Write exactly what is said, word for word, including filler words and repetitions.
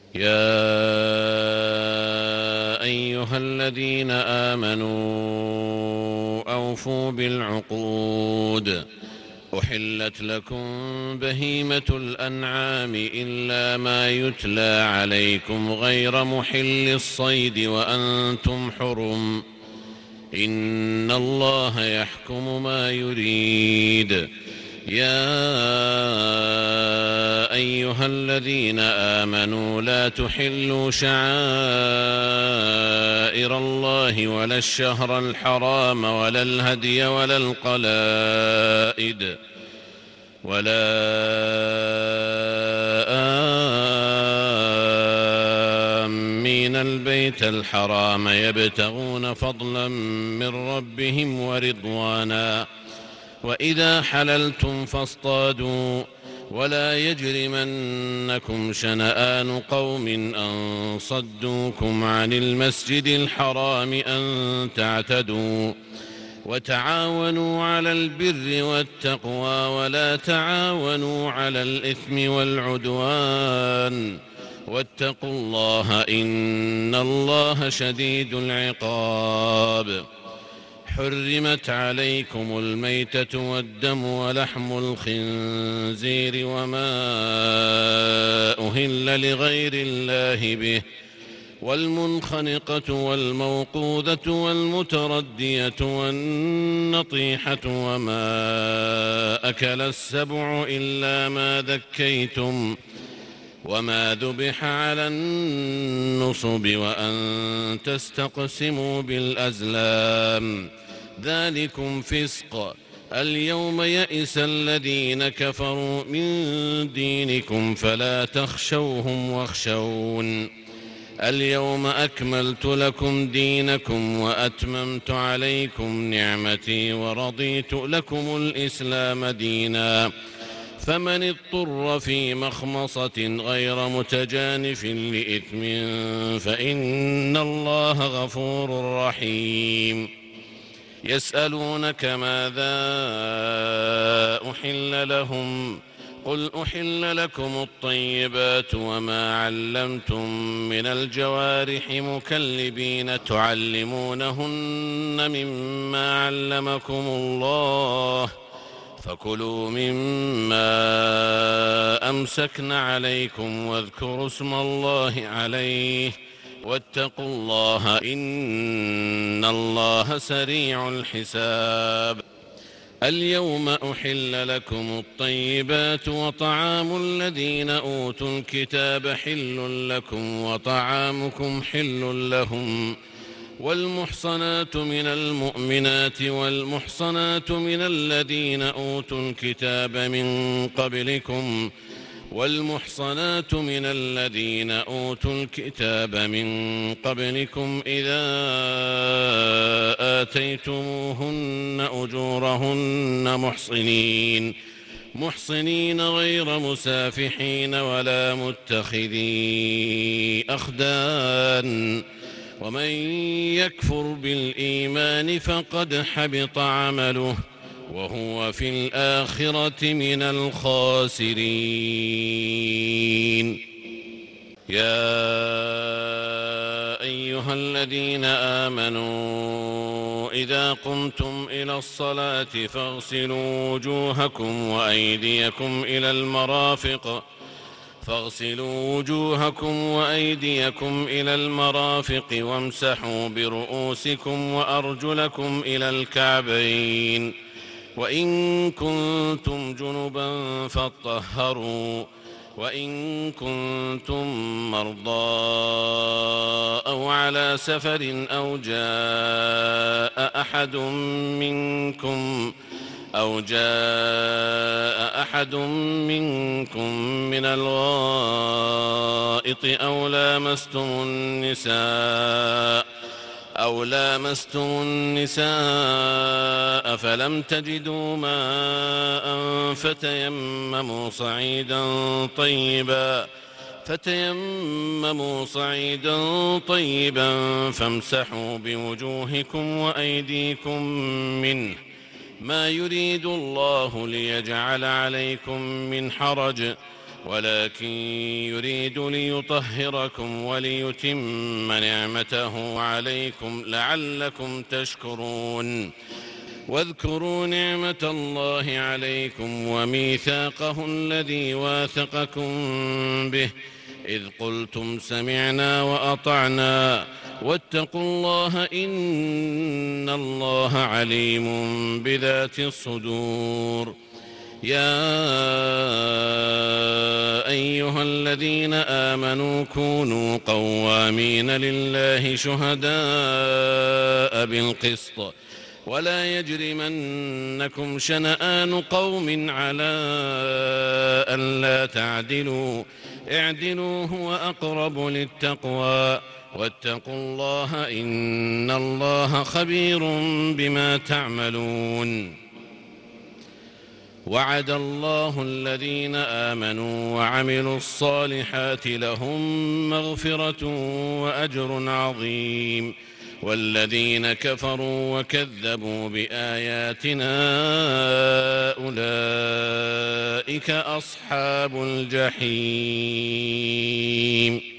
يا أيها الذين آمنوا أوفوا بالعقود. أحلت لكم بهيمة الأنعام إلا ما يتلى عليكم غير محل الصيد وأنتم حرم، إن الله يحكم ما يريد. يا أيها الذين آمنوا لا تحلوا شعائر الله ولا الشهر الحرام ولا الهدي ولا القلائد ولا آمين البيت الحرام يبتغون فضلا من ربهم ورضوانا، وإذا حللتم فاصطادوا، ولا يجرمنكم شنآن قوم أن صدوكم عن المسجد الحرام أن تعتدوا، وتعاونوا على البر والتقوى ولا تعاونوا على الإثم والعدوان، واتقوا الله إن الله شديد العقاب. حرمت عليكم الميتة والدم ولحم الخنزير وما أهل لغير الله به، والمنخنقة والموقوذة والمتردية والنطيحة وما أكل السبع إلا ما ذكيتم وما ذبح على النصب وأن تستقسموا بالأزلام، ذلكم فسق. اليوم يئس الذين كفروا من دينكم فلا تخشوهم واخشون. اليوم أكملت لكم دينكم وأتممت عليكم نعمتي ورضيت لكم الإسلام دينا، فمن اضطر في مخمصة غير متجانف لإثم فإن الله غفور رحيم. يسألونك ماذا أحل لهم، قل أحل لكم الطيبات وما علمتم من الجوارح مكلبين تعلمونهن مما علمكم الله، فكلوا مما أمسكن عليكم واذكروا اسم الله عليه واتقوا الله إن الله سريع الحساب. اليوم أحل لكم الطيبات وطعام الذين أوتوا الكتاب حل لكم وطعامكم حل لهم، والمحصنات من المؤمنات والمحصنات من الذين أوتوا الكتاب من قبلكم والمحصنات من الذين أوتوا الكتاب من قبلكم إذا آتيتموهن أجورهن محصنين محصنين غير مسافحين ولا متخذي أخدان، ومن يكفر بالإيمان فقد حبط عمله وهو في الآخرة من الخاسرين. يا أيها الذين آمنوا إذا قمتم إلى الصلاة فاغسلوا وجوهكم وأيديكم إلى المرافق فاغسلوا وجوهكم وأيديكم إلى المرافق وامسحوا برؤوسكم وأرجلكم إلى الكعبين، وإن كنتم جنبا فاطهروا، وإن كنتم مرضى أو على سفر أو جاء أحد منكم أو جاء أحد منكم من الغائط أو لامستم النساء أو لامستم النساء فلم تجدوا ماء فتيمموا صعيدا طيبا فتيمموا صعيدا طيبا فامسحوا بوجوهكم وأيديكم منه، ما يريد الله ليجعل عليكم من حرج ولكن يريد ليطهركم وليتم نعمته عليكم لعلكم تشكرون. واذكروا نعمة الله عليكم وميثاقه الذي واثقكم به إذ قلتم سمعنا وأطعنا واتقوا الله إن الله عليم بذات الصدور. يا أيها الذين آمنوا كونوا قوامين لله شهداء بالقسط ولا يجرمنكم شنآن قوم على ألا تعدلوا اعدلوا هو أقرب للتقوى واتقوا الله إن الله خبير بما تعملون. وعد الله الذين آمنوا وعملوا الصالحات لهم مغفرة وأجر عظيم والذين كفروا وكذبوا بآياتنا أولئك أصحاب الجحيم.